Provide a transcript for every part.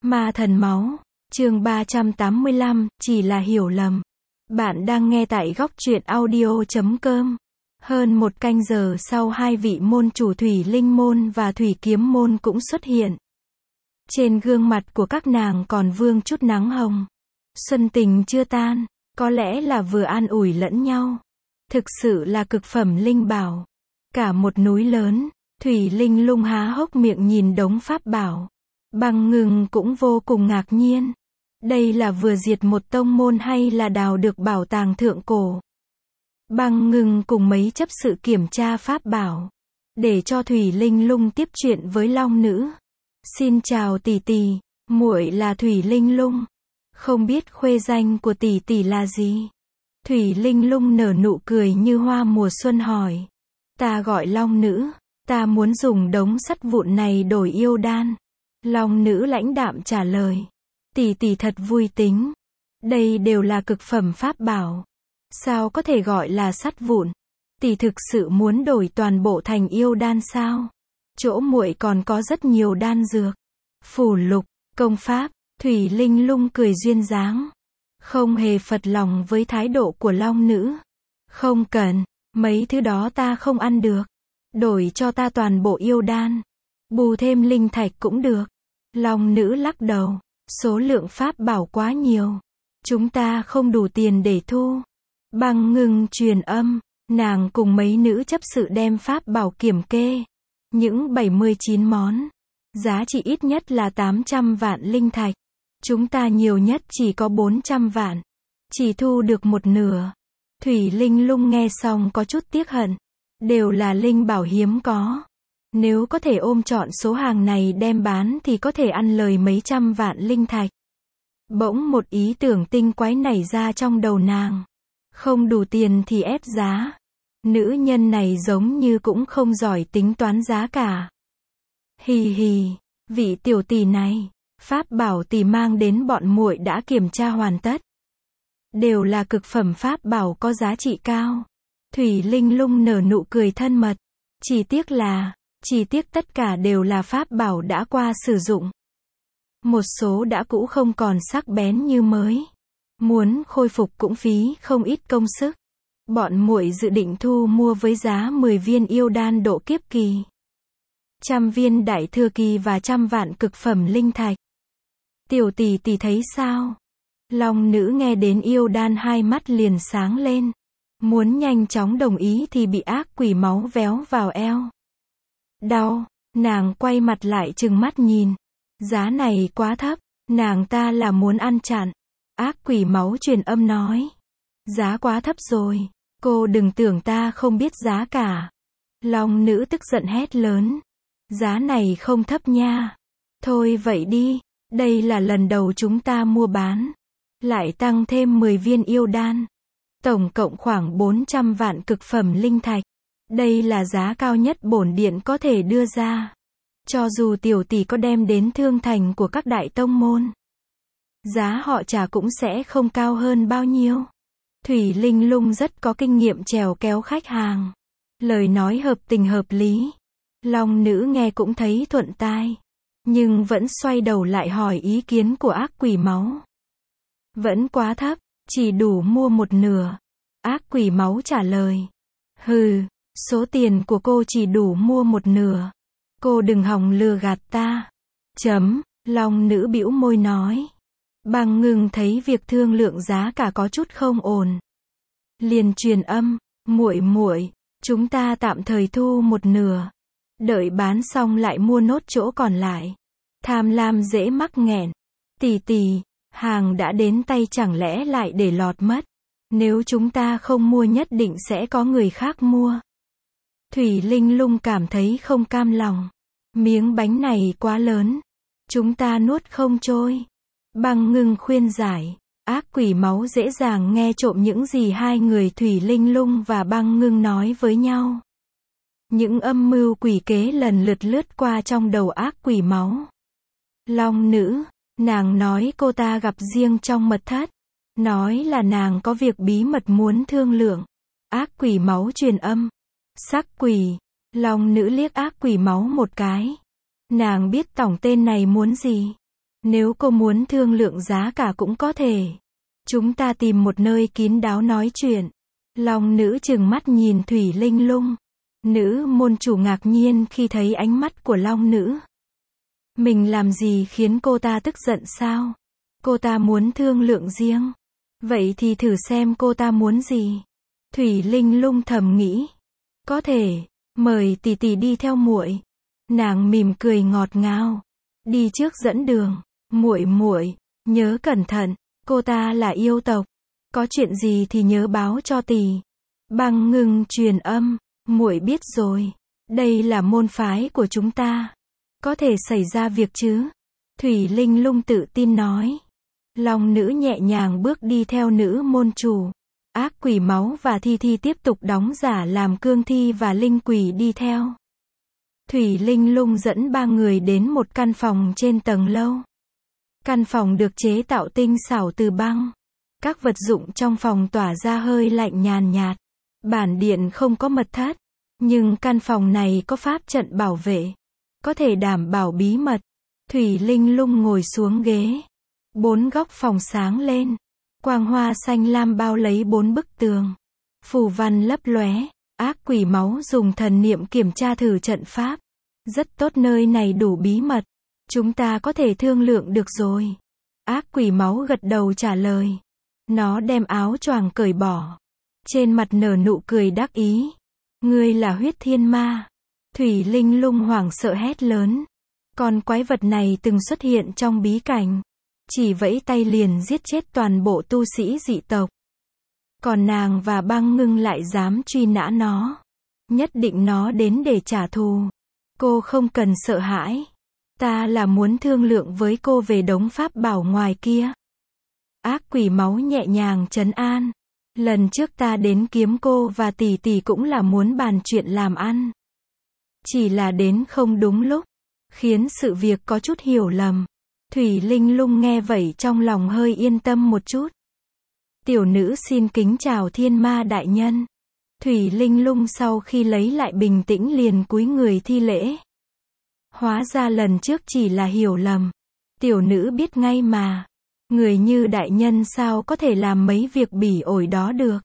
Ma thần máu, chương 385, chỉ là hiểu lầm. Bạn đang nghe tại góc truyện audio.com. Hơn một canh giờ sau, hai vị môn chủ Thủy Linh môn và Thủy Kiếm môn cũng xuất hiện. Trên gương mặt của các nàng còn vương chút nắng hồng. Xuân tình chưa tan, có lẽ là vừa an ủi lẫn nhau. Thực sự là cực phẩm linh bảo. Cả một núi lớn, Thủy Linh lung há hốc miệng nhìn đống pháp bảo. Băng Ngưng cũng vô cùng ngạc nhiên. Đây là vừa diệt một tông môn hay là đào được bảo tàng thượng cổ? Băng Ngưng cùng mấy chấp sự kiểm tra pháp bảo, để cho Thủy Linh lung tiếp chuyện với Long nữ. Xin chào tỷ tỷ, muội là Thủy Linh lung. Không biết khuê danh của tỷ tỷ là gì? Thủy Linh lung nở nụ cười như hoa mùa xuân hỏi. Ta gọi Long nữ, ta muốn dùng đống sắt vụn này đổi yêu đan. Long nữ lãnh đạm trả lời. Tỷ tỷ thật vui tính. Đây đều là cực phẩm pháp bảo. Sao có thể gọi là sắt vụn? Tỷ thực sự muốn đổi toàn bộ thành yêu đan sao? Chỗ muội còn có rất nhiều đan dược, phù lục, công pháp. Thủy Linh lung cười duyên dáng, không hề phật lòng với thái độ của Long nữ. Không cần, mấy thứ đó ta không ăn được. Đổi cho ta toàn bộ yêu đan, bù thêm linh thạch cũng được. Long nữ lắc đầu, số lượng pháp bảo quá nhiều, chúng ta không đủ tiền để thu. Băng Ngưng truyền âm, nàng cùng mấy nữ chấp sự đem pháp bảo kiểm kê. Những 79 món, giá trị ít nhất là 800 vạn linh thạch. Chúng ta nhiều nhất chỉ có 400 vạn, chỉ thu được một nửa. Thủy Linh lung nghe xong có chút tiếc hận. Đều là linh bảo hiếm có. Nếu có thể ôm trọn số hàng này đem bán thì có thể ăn lời mấy trăm vạn linh thạch. Bỗng một ý tưởng tinh quái nảy ra trong đầu nàng. Không đủ tiền thì ép giá. Nữ nhân này giống như cũng không giỏi tính toán giá cả. Hì hì, vị tiểu tỷ này, pháp bảo tỷ mang đến bọn muội đã kiểm tra hoàn tất. Đều là cực phẩm pháp bảo có giá trị cao. Thủy Linh lung nở nụ cười thân mật. Chỉ tiếc tất cả đều là pháp bảo đã qua sử dụng. Một số đã cũ không còn sắc bén như mới. Muốn khôi phục cũng phí không ít công sức. Bọn muội dự định thu mua với giá 10 viên yêu đan độ kiếp kỳ, 100 viên đại thừa kỳ và 100 vạn cực phẩm linh thạch. Tiểu tỷ tỷ thấy sao? Long nữ nghe đến yêu đan hai mắt liền sáng lên. Muốn nhanh chóng đồng ý thì bị ác quỷ máu véo vào eo. Đau, nàng quay mặt lại trừng mắt nhìn. Giá này quá thấp, nàng ta là muốn ăn chặn. Ác quỷ máu truyền âm nói. Giá quá thấp rồi, cô đừng tưởng ta không biết giá cả. Long nữ tức giận hét lớn. Giá này không thấp nha. Thôi vậy đi, đây là lần đầu chúng ta mua bán. Lại tăng thêm 10 viên yêu đan. Tổng cộng khoảng 400 vạn cực phẩm linh thạch. Đây là giá cao nhất bổn điện có thể đưa ra. Cho dù tiểu tỷ có đem đến thương thành của các đại tông môn, giá họ trả cũng sẽ không cao hơn bao nhiêu. Thủy Linh lung rất có kinh nghiệm chèo kéo khách hàng. Lời nói hợp tình hợp lý. Long nữ nghe cũng thấy thuận tai. Nhưng vẫn xoay đầu lại hỏi ý kiến của ác quỷ máu. Vẫn quá thấp, chỉ đủ mua một nửa. Ác quỷ máu trả lời. Hừ, số tiền của cô chỉ đủ mua một nửa. Cô đừng hòng lừa gạt ta. Long nữ bĩu môi nói. Băng Ngưng thấy việc thương lượng giá cả có chút không ổn. Liền truyền âm, muội, chúng ta tạm thời thu một nửa. Đợi bán xong lại mua nốt chỗ còn lại. Tham lam dễ mắc nghẹn. Tỷ tỷ, hàng đã đến tay chẳng lẽ lại để lọt mất? Nếu chúng ta không mua nhất định sẽ có người khác mua. Thủy Linh lung cảm thấy không cam lòng. Miếng bánh này quá lớn, chúng ta nuốt không trôi. Băng Ngưng khuyên giải. Ác quỷ máu dễ dàng nghe trộm những gì hai người Thủy Linh lung và Băng Ngưng nói với nhau. Những âm mưu quỷ kế lần lượt lướt qua trong đầu ác quỷ máu. Long nữ, nàng nói cô ta gặp riêng trong mật thất. Nói là nàng có việc bí mật muốn thương lượng. Ác quỷ máu truyền âm. Sắc quỷ. Long nữ liếc ác quỷ máu một cái. Nàng biết tổng tên này muốn gì. Nếu cô muốn thương lượng giá cả cũng có thể. Chúng ta tìm một nơi kín đáo nói chuyện. Long nữ trừng mắt nhìn Thủy Linh Lung. Nữ môn chủ ngạc nhiên khi thấy ánh mắt của Long nữ. Mình làm gì khiến cô ta tức giận sao? Cô ta muốn thương lượng riêng. Vậy thì thử xem cô ta muốn gì. Thủy Linh Lung thầm nghĩ. Có thể, mời tỷ tỷ đi theo muội. Nàng mỉm cười ngọt ngào. Đi trước dẫn đường. Muội muội, nhớ cẩn thận, cô ta là yêu tộc. Có chuyện gì thì nhớ báo cho tỷ. Băng Ngưng truyền âm. Muội biết rồi. Đây là môn phái của chúng ta. Có thể xảy ra việc chứ? Thủy Linh Lung tự tin nói. Long nữ nhẹ nhàng bước đi theo nữ môn chủ. Ác quỷ máu và Thi Thi tiếp tục đóng giả làm cương thi và linh quỷ đi theo. Thủy Linh Lung dẫn ba người đến một căn phòng trên tầng lâu. Căn phòng được chế tạo tinh xảo từ băng. Các vật dụng trong phòng tỏa ra hơi lạnh nhàn nhạt. Bản điện không có mật thất, nhưng căn phòng này có pháp trận bảo vệ, có thể đảm bảo bí mật. Thủy Linh Lung ngồi xuống ghế. Bốn góc phòng sáng lên. Quang hoa xanh lam bao lấy bốn bức tường. Phù văn lấp lóe. Ác quỷ máu dùng thần niệm kiểm tra thử trận pháp. Rất tốt, nơi này đủ bí mật. Chúng ta có thể thương lượng được rồi. Ác quỷ máu gật đầu trả lời. Nó đem áo choàng cởi bỏ. Trên mặt nở nụ cười đắc ý. Ngươi là huyết thiên ma. Thủy Linh Lung hoảng sợ hét lớn. Con quái vật này từng xuất hiện trong bí cảnh. Chỉ vẫy tay liền giết chết toàn bộ tu sĩ dị tộc. Còn nàng và Băng Ngưng lại dám truy nã nó. Nhất định nó đến để trả thù. Cô không cần sợ hãi. Ta là muốn thương lượng với cô về đống pháp bảo ngoài kia. Ác quỷ máu nhẹ nhàng trấn an. Lần trước ta đến kiếm cô và tỷ tỷ cũng là muốn bàn chuyện làm ăn. Chỉ là đến không đúng lúc, khiến sự việc có chút hiểu lầm. Thủy Linh Lung nghe vậy trong lòng hơi yên tâm một chút. Tiểu nữ xin kính chào thiên ma đại nhân. Thủy Linh Lung sau khi lấy lại bình tĩnh liền cúi người thi lễ. Hóa ra lần trước chỉ là hiểu lầm. Tiểu nữ biết ngay mà. Người như đại nhân sao có thể làm mấy việc bỉ ổi đó được.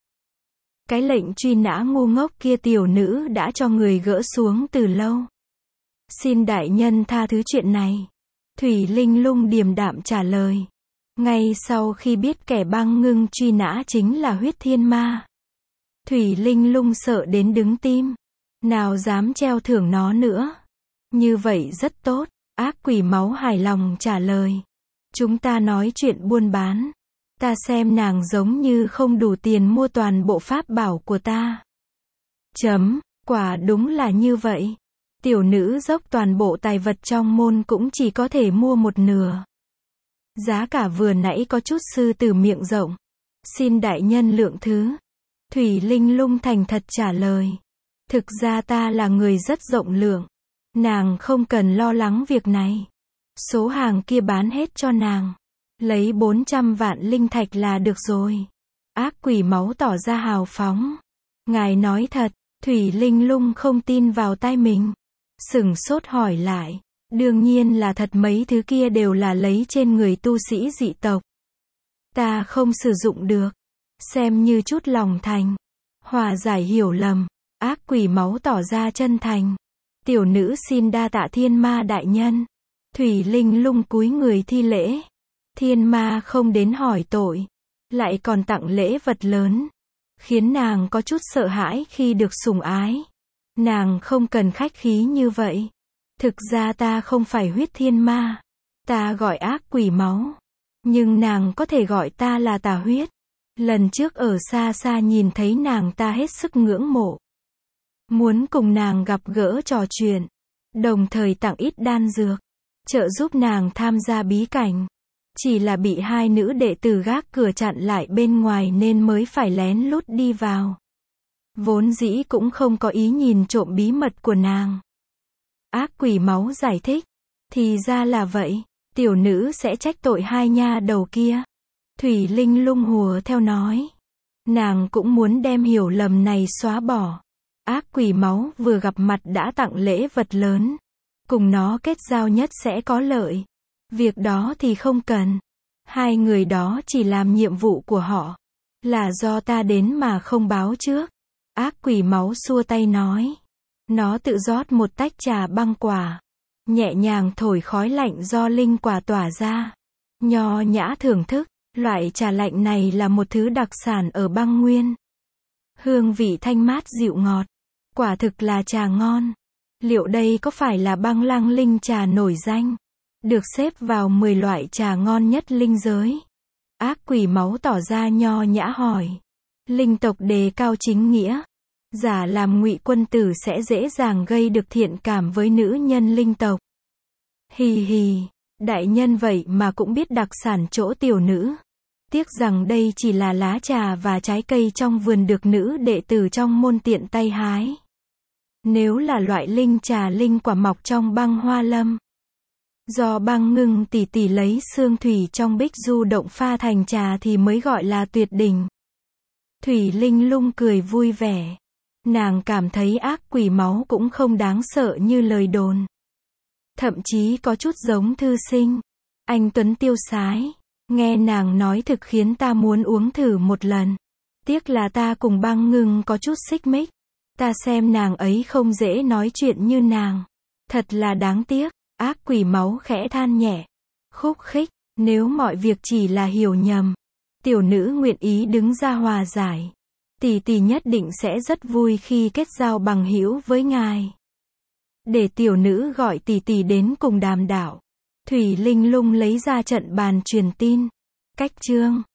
Cái lệnh truy nã ngu ngốc kia tiểu nữ đã cho người gỡ xuống từ lâu. Xin đại nhân tha thứ chuyện này. Thủy Linh Lung điềm đạm trả lời. Ngay sau khi biết kẻ Băng Ngưng truy nã chính là huyết thiên ma, Thủy Linh Lung sợ đến đứng tim. Nào dám treo thưởng nó nữa. Như vậy rất tốt. Ác quỷ máu hài lòng trả lời. Chúng ta nói chuyện buôn bán. Ta xem nàng giống như không đủ tiền mua toàn bộ pháp bảo của ta. Quả đúng là như vậy. Tiểu nữ dốc toàn bộ tài vật trong môn cũng chỉ có thể mua một nửa. Giá cả vừa nãy có chút sư tử miệng rộng. Xin đại nhân lượng thứ. Thủy Linh Lung thành thật trả lời. Thực ra ta là người rất rộng lượng. Nàng không cần lo lắng việc này. Số hàng kia bán hết cho nàng. Lấy 400 vạn linh thạch là được rồi. Ác quỷ máu tỏ ra hào phóng. Ngài nói thật. Thủy Linh Lung không tin vào tai mình. Sửng sốt hỏi lại. Đương nhiên là thật, mấy thứ kia đều là lấy trên người tu sĩ dị tộc. Ta không sử dụng được. Xem như chút lòng thành. Hòa giải hiểu lầm. Ác quỷ máu tỏ ra chân thành. Tiểu nữ xin đa tạ thiên ma đại nhân. Thủy Linh Lung cúi người thi lễ. Thiên ma không đến hỏi tội, lại còn tặng lễ vật lớn, khiến nàng có chút sợ hãi khi được sủng ái. Nàng không cần khách khí như vậy. Thực ra ta không phải huyết thiên ma. Ta gọi ác quỷ máu. Nhưng nàng có thể gọi ta là tà huyết. Lần trước ở xa xa nhìn thấy nàng ta hết sức ngưỡng mộ. Muốn cùng nàng gặp gỡ trò chuyện. Đồng thời tặng ít đan dược. Trợ giúp nàng tham gia bí cảnh. Chỉ là bị hai nữ đệ tử gác cửa chặn lại bên ngoài nên mới phải lén lút đi vào. Vốn dĩ cũng không có ý nhìn trộm bí mật của nàng. Ác quỷ máu giải thích. Thì ra là vậy. Tiểu nữ sẽ trách tội hai nha đầu kia. Thủy Linh Lung hùa theo nói. Nàng cũng muốn đem hiểu lầm này xóa bỏ. Ác quỷ máu vừa gặp mặt đã tặng lễ vật lớn. Cùng nó kết giao nhất sẽ có lợi. Việc đó thì không cần. Hai người đó chỉ làm nhiệm vụ của họ. Là do ta đến mà không báo trước. Ác quỷ máu xua tay nói. Nó tự rót một tách trà băng quả. Nhẹ nhàng thổi khói lạnh do linh quả tỏa ra. Nho nhã thưởng thức. Loại trà lạnh này là một thứ đặc sản ở băng nguyên. Hương vị thanh mát dịu ngọt. Quả thực là trà ngon. Liệu đây có phải là băng lăng linh trà nổi danh? Được xếp vào 10 loại trà ngon nhất linh giới. Ác quỷ máu tỏ ra nho nhã hỏi. Linh tộc đề cao chính nghĩa. Giả làm ngụy quân tử sẽ dễ dàng gây được thiện cảm với nữ nhân linh tộc. Hì hì, đại nhân vậy mà cũng biết đặc sản chỗ tiểu nữ. Tiếc rằng đây chỉ là lá trà và trái cây trong vườn được nữ đệ tử trong môn tiện tay hái. Nếu là loại linh trà linh quả mọc trong băng hoa lâm. Do băng ngưng tỉ tỉ lấy xương thủy trong bích du động pha thành trà thì mới gọi là tuyệt đỉnh. Thủy Linh Lung cười vui vẻ. Nàng cảm thấy ác quỷ máu cũng không đáng sợ như lời đồn. Thậm chí có chút giống thư sinh. Anh tuấn tiêu sái. Nghe nàng nói thực khiến ta muốn uống thử một lần. Tiếc là ta cùng băng ngưng có chút xích mích. Ta xem nàng ấy không dễ nói chuyện như nàng. Thật là đáng tiếc. Ác quỷ máu khẽ than nhẹ. Khúc khích, nếu mọi việc chỉ là hiểu nhầm. Tiểu nữ nguyện ý đứng ra hòa giải. Tỷ tỷ nhất định sẽ rất vui khi kết giao bằng hữu với ngài. Để tiểu nữ gọi tỷ tỷ đến cùng đàm đạo. Thủy Linh Lung lấy ra trận bàn truyền tin. Cách chương